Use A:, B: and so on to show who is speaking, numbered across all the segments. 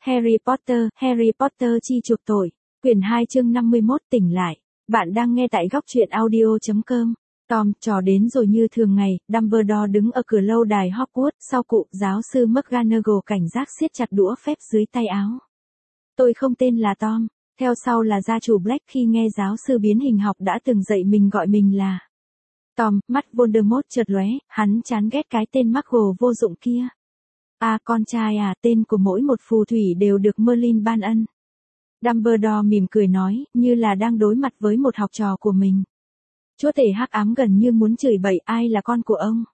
A: Harry Potter chi chuộc tội. Quyển 2 chương 51 tỉnh lại. Bạn đang nghe tại góc truyện audio.com. Tom, trò đến rồi như thường ngày, Dumbledore đứng ở cửa lâu đài Hogwarts, sau cụ, giáo sư McGonagall cảnh giác siết chặt đũa phép dưới tay áo. Tôi không tên là Tom, theo sau là gia chủ Black khi nghe giáo sư biến hình học đã từng dạy mình gọi mình là Tom, mắt Voldemort chợt lóe, hắn chán ghét cái tên Muggle vô dụng kia. À con trai à, tên của mỗi một phù thủy đều được Merlin ban ân. Dumbledore mỉm cười nói, như là đang đối mặt với một học trò của mình. Chúa tể hắc ám gần như muốn chửi bậy ai là con của ông.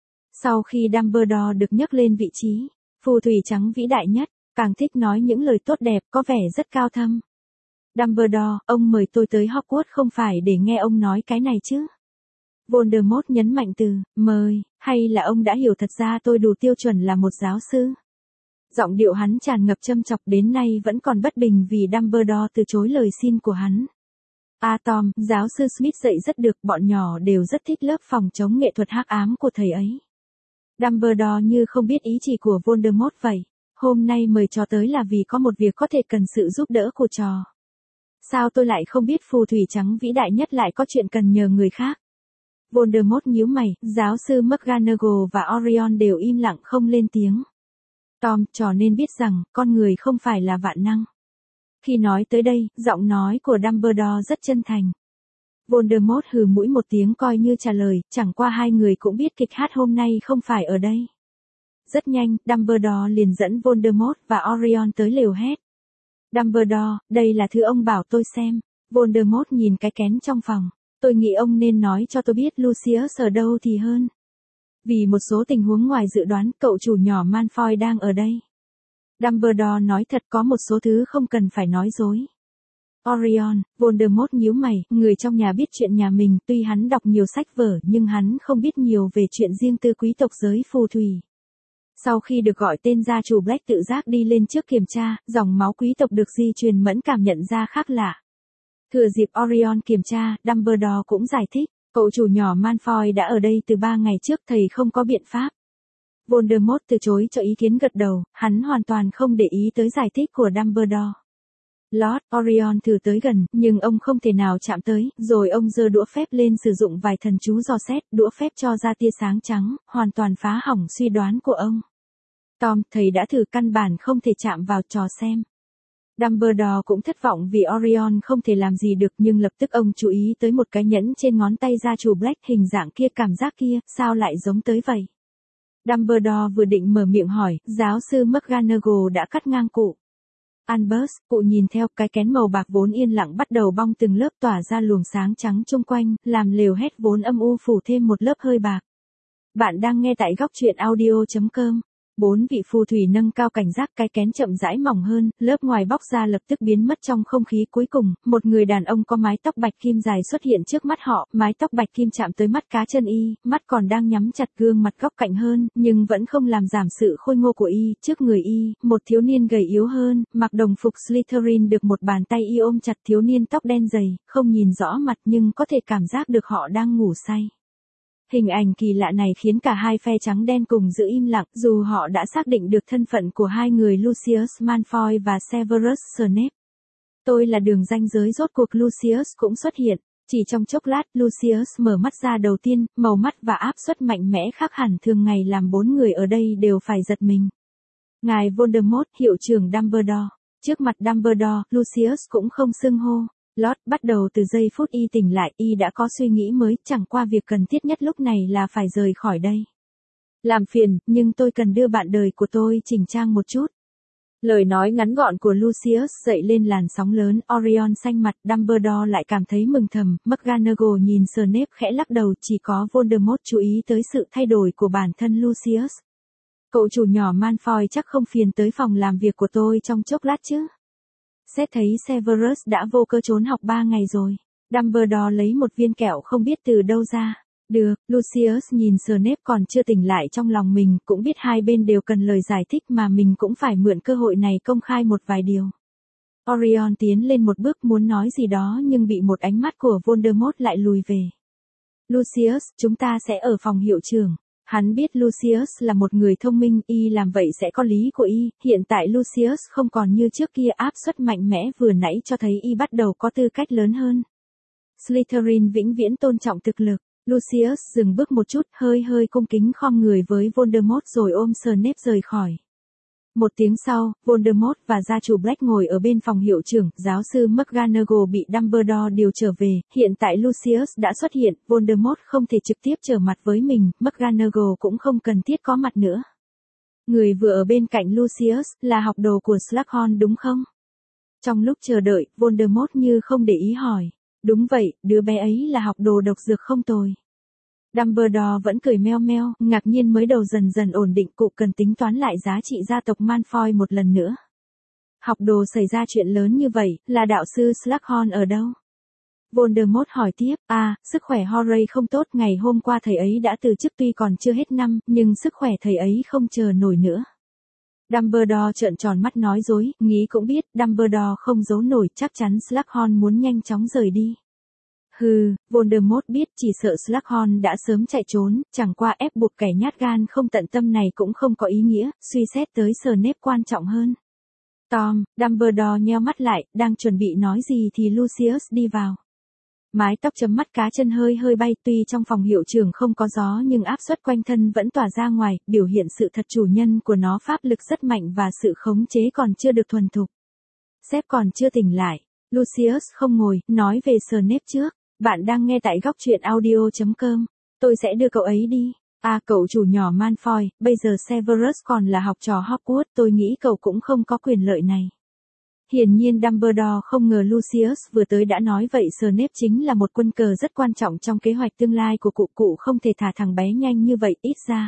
A: Sau khi Dumbledore được nhấc lên vị trí, phù thủy trắng vĩ đại nhất, càng thích nói những lời tốt đẹp có vẻ rất cao thâm. Dumbledore, ông mời tôi tới Hogwarts không phải để nghe ông nói cái này chứ. Voldemort nhấn mạnh từ, mời, hay là ông đã hiểu thật ra tôi đủ tiêu chuẩn là một giáo sư. Giọng điệu hắn tràn ngập châm chọc đến nay vẫn còn bất bình vì Dumbledore từ chối lời xin của hắn. À Tom, giáo sư Smith dạy rất được, bọn nhỏ đều rất thích lớp phòng chống nghệ thuật hắc ám của thầy ấy. Dumbledore như không biết ý chỉ của Voldemort vậy. Hôm nay mời trò tới là vì có một việc có thể cần sự giúp đỡ của trò. Sao tôi lại không biết phù thủy trắng vĩ đại nhất lại có chuyện cần nhờ người khác? Voldemort nhíu mày, giáo sư McGonagall và Orion đều im lặng không lên tiếng. Tom, trò nên biết rằng, con người không phải là vạn năng. Khi nói tới đây, giọng nói của Dumbledore rất chân thành. Voldemort hừ mũi một tiếng coi như trả lời, chẳng qua hai người cũng biết kịch hát hôm nay không phải ở đây. Rất nhanh, Dumbledore liền dẫn Voldemort và Orion tới lều hét. Dumbledore, đây là thứ ông bảo tôi xem. Voldemort nhìn cái kén trong phòng. Tôi nghĩ ông nên nói cho tôi biết Lucius ở đâu thì hơn. Vì một số tình huống ngoài dự đoán, cậu chủ nhỏ Malfoy đang ở đây. Dumbledore nói thật, có một số thứ không cần phải nói dối. Orion, Voldemort nhíu mày, người trong nhà biết chuyện nhà mình, tuy hắn đọc nhiều sách vở nhưng hắn không biết nhiều về chuyện riêng tư quý tộc giới phù thủy. Sau khi được gọi tên gia chủ Black tự giác đi lên trước kiểm tra, dòng máu quý tộc được di truyền mẫn cảm nhận ra khác lạ. Thừa dịp Orion kiểm tra, Dumbledore cũng giải thích, cậu chủ nhỏ Malfoy đã ở đây từ 3 ngày trước, thầy không có biện pháp. Voldemort từ chối cho ý kiến gật đầu, hắn hoàn toàn không để ý tới giải thích của Dumbledore. Lord Orion thử tới gần, nhưng ông không thể nào chạm tới, rồi ông giơ đũa phép lên sử dụng vài thần chú dò xét, đũa phép cho ra tia sáng trắng, hoàn toàn phá hỏng suy đoán của ông. Tom, thầy đã thử căn bản không thể chạm vào trò xem. Dumbledore cũng thất vọng vì Orion không thể làm gì được, nhưng lập tức ông chú ý tới một cái nhẫn trên ngón tay gia chủ Black, hình dạng kia, cảm giác kia, sao lại giống tới vậy? Dumbledore vừa định mở miệng hỏi, giáo sư McGonagall đã cắt ngang cụ. Albus, cụ nhìn theo, cái kén màu bạc vốn yên lặng bắt đầu bong từng lớp tỏa ra luồng sáng trắng chung quanh, làm lều hét vốn âm u phủ thêm một lớp hơi bạc. Bạn đang nghe tại góc truyện audio.com. 4 vị phù thủy nâng cao cảnh giác, cái kén chậm rãi mỏng hơn, lớp ngoài bóc ra lập tức biến mất trong không khí. Cuối cùng, một người đàn ông có mái tóc bạch kim dài xuất hiện trước mắt họ, mái tóc bạch kim chạm tới mắt cá chân y, mắt còn đang nhắm chặt, gương mặt góc cạnh hơn, nhưng vẫn không làm giảm sự khôi ngô của y. Trước người y, một thiếu niên gầy yếu hơn, mặc đồng phục Slytherin được một bàn tay y ôm chặt. Thiếu niên tóc đen dày, không nhìn rõ mặt nhưng có thể cảm giác được họ đang ngủ say. Hình ảnh kỳ lạ này khiến cả hai phe trắng đen cùng giữ im lặng, dù họ đã xác định được thân phận của hai người Lucius Malfoy và Severus Snape. Tôi là đường ranh giới, rốt cuộc Lucius cũng xuất hiện. Chỉ trong chốc lát, Lucius mở mắt ra đầu tiên, màu mắt và áp suất mạnh mẽ khác hẳn thường ngày làm 4 người ở đây đều phải giật mình. Ngài Voldemort, hiệu trưởng Dumbledore. Trước mặt Dumbledore, Lucius cũng không xưng hô. Lord, bắt đầu từ giây phút y tỉnh lại, y đã có suy nghĩ mới, chẳng qua việc cần thiết nhất lúc này là phải rời khỏi đây. Làm phiền, nhưng tôi cần đưa bạn đời của tôi chỉnh trang một chút. Lời nói ngắn gọn của Lucius dậy lên làn sóng lớn. Orion xanh mặt, Dumbledore lại cảm thấy mừng thầm. McGonagall nhìn Snape khẽ lắc đầu, chỉ có Voldemort chú ý tới sự thay đổi của bản thân Lucius. Cậu chủ nhỏ Malfoy chắc không phiền tới phòng làm việc của tôi trong chốc lát chứ? Xét thấy Severus đã vô cơ trốn học 3 ngày rồi. Dumbledore lấy một viên kẹo không biết từ đâu ra. Được, Lucius nhìn Snape còn chưa tỉnh lại, trong lòng mình cũng biết hai bên đều cần lời giải thích mà mình cũng phải mượn cơ hội này công khai một vài điều. Orion tiến lên một bước muốn nói gì đó nhưng bị một ánh mắt của Voldemort lại lùi về. Lucius, chúng ta sẽ ở phòng hiệu trưởng. Hắn biết Lucius là một người thông minh, y làm vậy sẽ có lý của y, hiện tại Lucius không còn như trước kia áp suất mạnh mẽ vừa nãy cho thấy y bắt đầu có tư cách lớn hơn. Slytherin vĩnh viễn tôn trọng thực lực. Lucius dừng bước một chút, hơi cung kính khom người với Voldemort rồi ôm Snape rời khỏi. Một tiếng sau, Voldemort và gia chủ Black ngồi ở bên phòng hiệu trưởng, giáo sư McGonagall bị Dumbledore điều trở về, hiện tại Lucius đã xuất hiện, Voldemort không thể trực tiếp trở mặt với mình, McGonagall cũng không cần thiết có mặt nữa. Người vừa ở bên cạnh Lucius là học đồ của Slughorn đúng không? Trong lúc chờ đợi, Voldemort như không để ý hỏi. Đúng vậy, đứa bé ấy là học đồ độc dược không tồi. Dumbledore vẫn cười meo meo, ngạc nhiên mới đầu dần dần ổn định, cụ cần tính toán lại giá trị gia tộc Malfoy một lần nữa. Học đồ xảy ra chuyện lớn như vậy, là đạo sư Slughorn ở đâu? Voldemort hỏi tiếp, sức khỏe Harry không tốt, ngày hôm qua thầy ấy đã từ chức tuy còn chưa hết năm, nhưng sức khỏe thầy ấy không chờ nổi nữa. Dumbledore trợn tròn mắt nói dối, nghĩ cũng biết, Dumbledore không giấu nổi, chắc chắn Slughorn muốn nhanh chóng rời đi. Hừ, Voldemort biết chỉ sợ Slughorn đã sớm chạy trốn, chẳng qua ép buộc kẻ nhát gan không tận tâm này cũng không có ý nghĩa, suy xét tới Snape quan trọng hơn. Tom, Dumbledore nheo mắt lại, đang chuẩn bị nói gì thì Lucius đi vào. Mái tóc chấm mắt cá chân hơi bay, tuy trong phòng hiệu trưởng không có gió nhưng áp suất quanh thân vẫn tỏa ra ngoài, biểu hiện sự thật chủ nhân của nó pháp lực rất mạnh và sự khống chế còn chưa được thuần thục. Sếp còn chưa tỉnh lại, Lucius không ngồi, nói về Snape trước. Bạn đang nghe tại góc truyện audio.com. Tôi sẽ đưa cậu ấy đi. Cậu chủ nhỏ Malfoy, bây giờ Severus còn là học trò Hogwarts, tôi nghĩ cậu cũng không có quyền lợi này. Hiển nhiên Dumbledore không ngờ Lucius vừa tới đã nói vậy. Snape chính là một quân cờ rất quan trọng trong kế hoạch tương lai của cụ không thể thả thằng bé nhanh như vậy,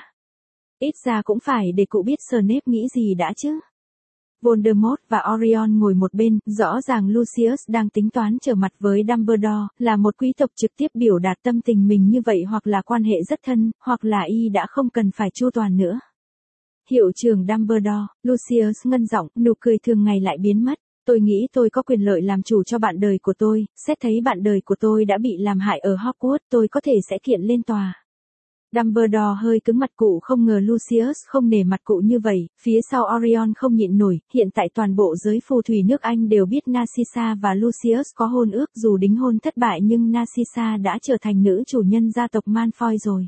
A: ít ra cũng phải để cụ biết Snape nghĩ gì đã chứ. Voldemort và Orion ngồi một bên, rõ ràng Lucius đang tính toán trở mặt với Dumbledore, là một quý tộc trực tiếp biểu đạt tâm tình mình như vậy hoặc là quan hệ rất thân, hoặc là y đã không cần phải chu toàn nữa. Hiệu trưởng Dumbledore, Lucius ngân giọng, nụ cười thường ngày lại biến mất. Tôi nghĩ tôi có quyền lợi làm chủ cho bạn đời của tôi, xét thấy bạn đời của tôi đã bị làm hại ở Hogwarts, tôi có thể sẽ kiện lên tòa. Dumbledore hơi cứng mặt, cụ không ngờ Lucius không nể mặt cụ như vậy, phía sau Orion không nhịn nổi, hiện tại toàn bộ giới phù thủy nước Anh đều biết Narcissa và Lucius có hôn ước, dù đính hôn thất bại nhưng Narcissa đã trở thành nữ chủ nhân gia tộc Malfoy rồi.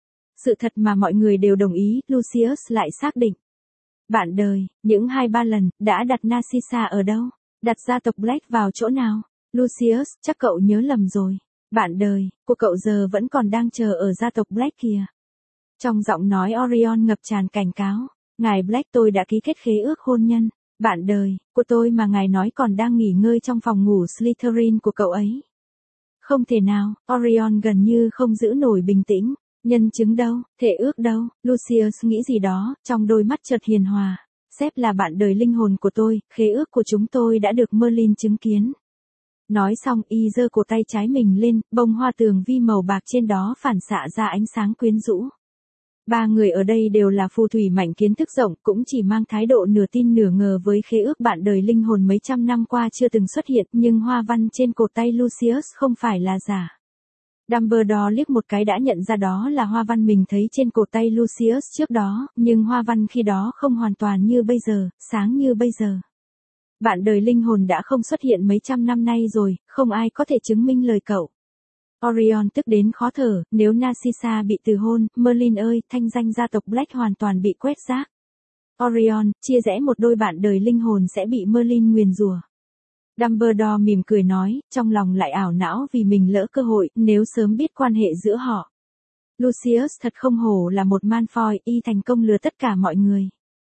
A: Sự thật mà mọi người đều đồng ý, Lucius lại xác định. Bạn đời, những 2-3 lần, đã đặt Narcissa ở đâu? Đặt gia tộc Black vào chỗ nào? Lucius, chắc cậu nhớ lầm rồi. Bạn đời của cậu giờ vẫn còn đang chờ ở gia tộc Black kìa. Trong giọng nói Orion ngập tràn cảnh cáo. Ngài Black, tôi đã ký kết khế ước hôn nhân. Bạn đời của tôi mà ngài nói còn đang nghỉ ngơi trong phòng ngủ Slytherin của cậu ấy. Không thể nào, Orion gần như không giữ nổi bình tĩnh. Nhân chứng đâu, thể ước đâu, Lucius nghĩ gì đó, trong đôi mắt chợt hiền hòa. Sếp là bạn đời linh hồn của tôi, khế ước của chúng tôi đã được Merlin chứng kiến. Nói xong y giơ cổ tay trái mình lên, bông hoa tường vi màu bạc trên đó phản xạ ra ánh sáng quyến rũ. Ba người ở đây đều là phù thủy mạnh kiến thức rộng, cũng chỉ mang thái độ nửa tin nửa ngờ với khế ước bạn đời linh hồn mấy trăm năm qua chưa từng xuất hiện, nhưng hoa văn trên cổ tay Lucius không phải là giả. Dumbledore liếc một cái đã nhận ra đó là hoa văn mình thấy trên cổ tay Lucius trước đó, nhưng hoa văn khi đó không hoàn toàn như bây giờ, sáng như bây giờ. Bạn đời linh hồn đã không xuất hiện mấy trăm năm nay rồi, không ai có thể chứng minh lời cậu. Orion tức đến khó thở, nếu Narcissa bị từ hôn, Merlin ơi, thanh danh gia tộc Black hoàn toàn bị quét rác. Orion, chia rẽ một đôi bạn đời linh hồn sẽ bị Merlin nguyền rủa. Dumbledore mỉm cười nói, trong lòng lại ảo não vì mình lỡ cơ hội, nếu sớm biết quan hệ giữa họ. Lucius thật không hổ là một Malfoy, y thành công lừa tất cả mọi người.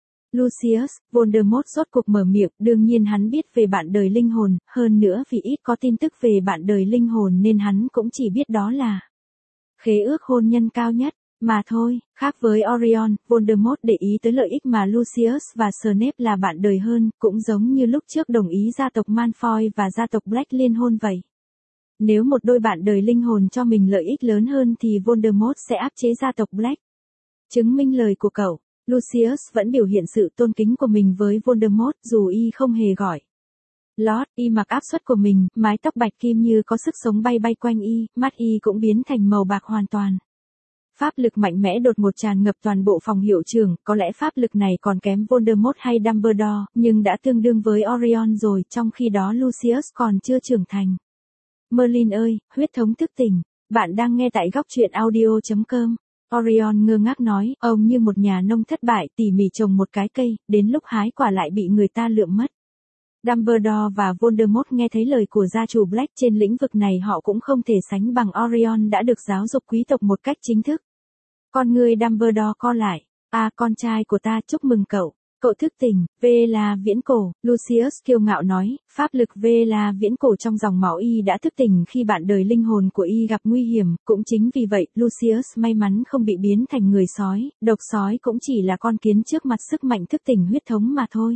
A: Lucius, Voldemort rốt cuộc mở miệng, đương nhiên hắn biết về bạn đời linh hồn, hơn nữa vì ít có tin tức về bạn đời linh hồn nên hắn cũng chỉ biết đó là khế ước hôn nhân cao nhất, mà thôi. Khác với Orion, Voldemort để ý tới lợi ích mà Lucius và Snape là bạn đời hơn, cũng giống như lúc trước đồng ý gia tộc Malfoy và gia tộc Black liên hôn vậy. Nếu một đôi bạn đời linh hồn cho mình lợi ích lớn hơn thì Voldemort sẽ áp chế gia tộc Black. Chứng minh lời của cậu. Lucius vẫn biểu hiện sự tôn kính của mình với Voldemort dù y không hề gọi Lord, y mặc áp suất của mình, mái tóc bạch kim như có sức sống bay quanh y, mắt y cũng biến thành màu bạc hoàn toàn. Pháp lực mạnh mẽ đột ngột tràn ngập toàn bộ phòng hiệu trưởng, có lẽ pháp lực này còn kém Voldemort hay Dumbledore, nhưng đã tương đương với Orion rồi, trong khi đó Lucius còn chưa trưởng thành. Merlin ơi, huyết thống thức tỉnh, bạn đang nghe tại góc truyện audio.com. Orion ngơ ngác nói, ông như một nhà nông thất bại tỉ mỉ trồng một cái cây, đến lúc hái quả lại bị người ta lượm mất. Dumbledore và Voldemort nghe thấy lời của gia chủ Black trên lĩnh vực này họ cũng không thể sánh bằng Orion đã được giáo dục quý tộc một cách chính thức. Con người Dumbledore co lại, con trai của ta chúc mừng cậu. Cậu thức tỉnh, V là viễn cổ, Lucius kiêu ngạo nói, pháp lực V là viễn cổ trong dòng máu y đã thức tỉnh khi bạn đời linh hồn của y gặp nguy hiểm, cũng chính vì vậy, Lucius may mắn không bị biến thành người sói, độc sói cũng chỉ là con kiến trước mặt sức mạnh thức tỉnh huyết thống mà thôi.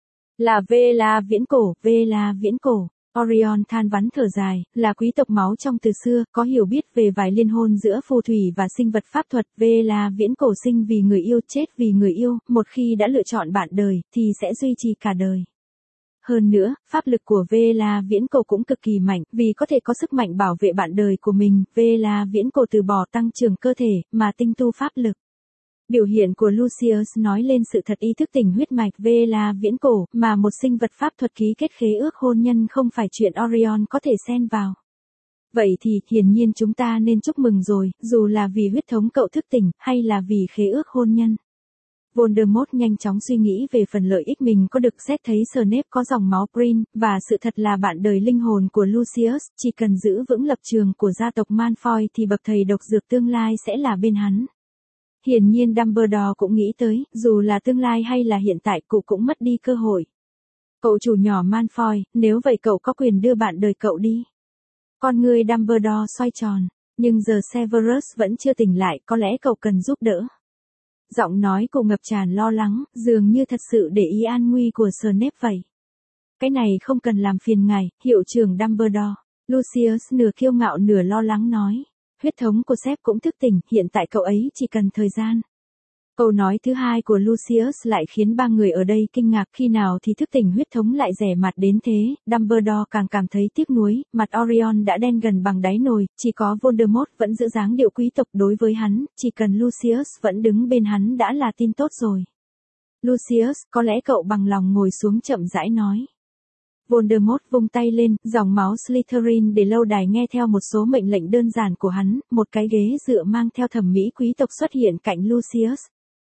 A: Là V là viễn cổ, V là viễn cổ. Orion than vãn thở dài, là quý tộc máu trong từ xưa, có hiểu biết về vài liên hôn giữa phù thủy và sinh vật pháp thuật. V là viễn cổ sinh vì người yêu chết vì người yêu, một khi đã lựa chọn bạn đời, thì sẽ duy trì cả đời. Hơn nữa, pháp lực của V là viễn cổ cũng cực kỳ mạnh, vì có thể có sức mạnh bảo vệ bạn đời của mình. V là viễn cổ từ bỏ tăng trưởng cơ thể, mà tinh tu pháp lực. Biểu hiện của Lucius nói lên sự thật ý thức tỉnh huyết mạch V là viễn cổ, mà một sinh vật pháp thuật ký kết khế ước hôn nhân không phải chuyện Orion có thể xen vào. Vậy thì, hiển nhiên chúng ta nên chúc mừng rồi, dù là vì huyết thống cậu thức tỉnh, hay là vì khế ước hôn nhân. Voldemort nhanh chóng suy nghĩ về phần lợi ích mình có được xét thấy Snape có dòng máu Green, và sự thật là bạn đời linh hồn của Lucius, chỉ cần giữ vững lập trường của gia tộc Malfoy thì bậc thầy độc dược tương lai sẽ là bên hắn. Hiển nhiên Dumbledore cũng nghĩ tới, dù là tương lai hay là hiện tại cụ cũng mất đi cơ hội. Cậu chủ nhỏ Malfoy, nếu vậy cậu có quyền đưa bạn đời cậu đi. Con người Dumbledore xoay tròn, nhưng giờ Severus vẫn chưa tỉnh lại, có lẽ cậu cần giúp đỡ. Giọng nói cụ ngập tràn lo lắng, dường như thật sự để ý an nguy của Snape vậy. Cái này không cần làm phiền ngài, hiệu trưởng Dumbledore. Lucius nửa kiêu ngạo nửa lo lắng nói. Huyết thống của Sếp cũng thức tỉnh, hiện tại cậu ấy chỉ cần thời gian. Câu nói thứ hai của Lucius lại khiến ba người ở đây kinh ngạc, khi nào thì thức tỉnh huyết thống lại rẻ mạt đến thế. Dumbledore càng cảm thấy tiếc nuối, mặt Orion đã đen gần bằng đáy nồi, chỉ có Voldemort vẫn giữ dáng điệu quý tộc đối với hắn, chỉ cần Lucius vẫn đứng bên hắn đã là tin tốt rồi. Lucius, có lẽ cậu bằng lòng ngồi xuống chậm rãi nói. Voldemort vung tay lên, dòng máu Slytherin để lâu đài nghe theo một số mệnh lệnh đơn giản của hắn, một cái ghế dựa mang theo thẩm mỹ quý tộc xuất hiện cạnh Lucius.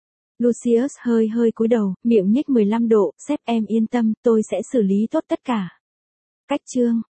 A: Lucius hơi cúi đầu, miệng nhếch 15 độ, Sếp em yên tâm, tôi sẽ xử lý tốt tất cả. Cách chương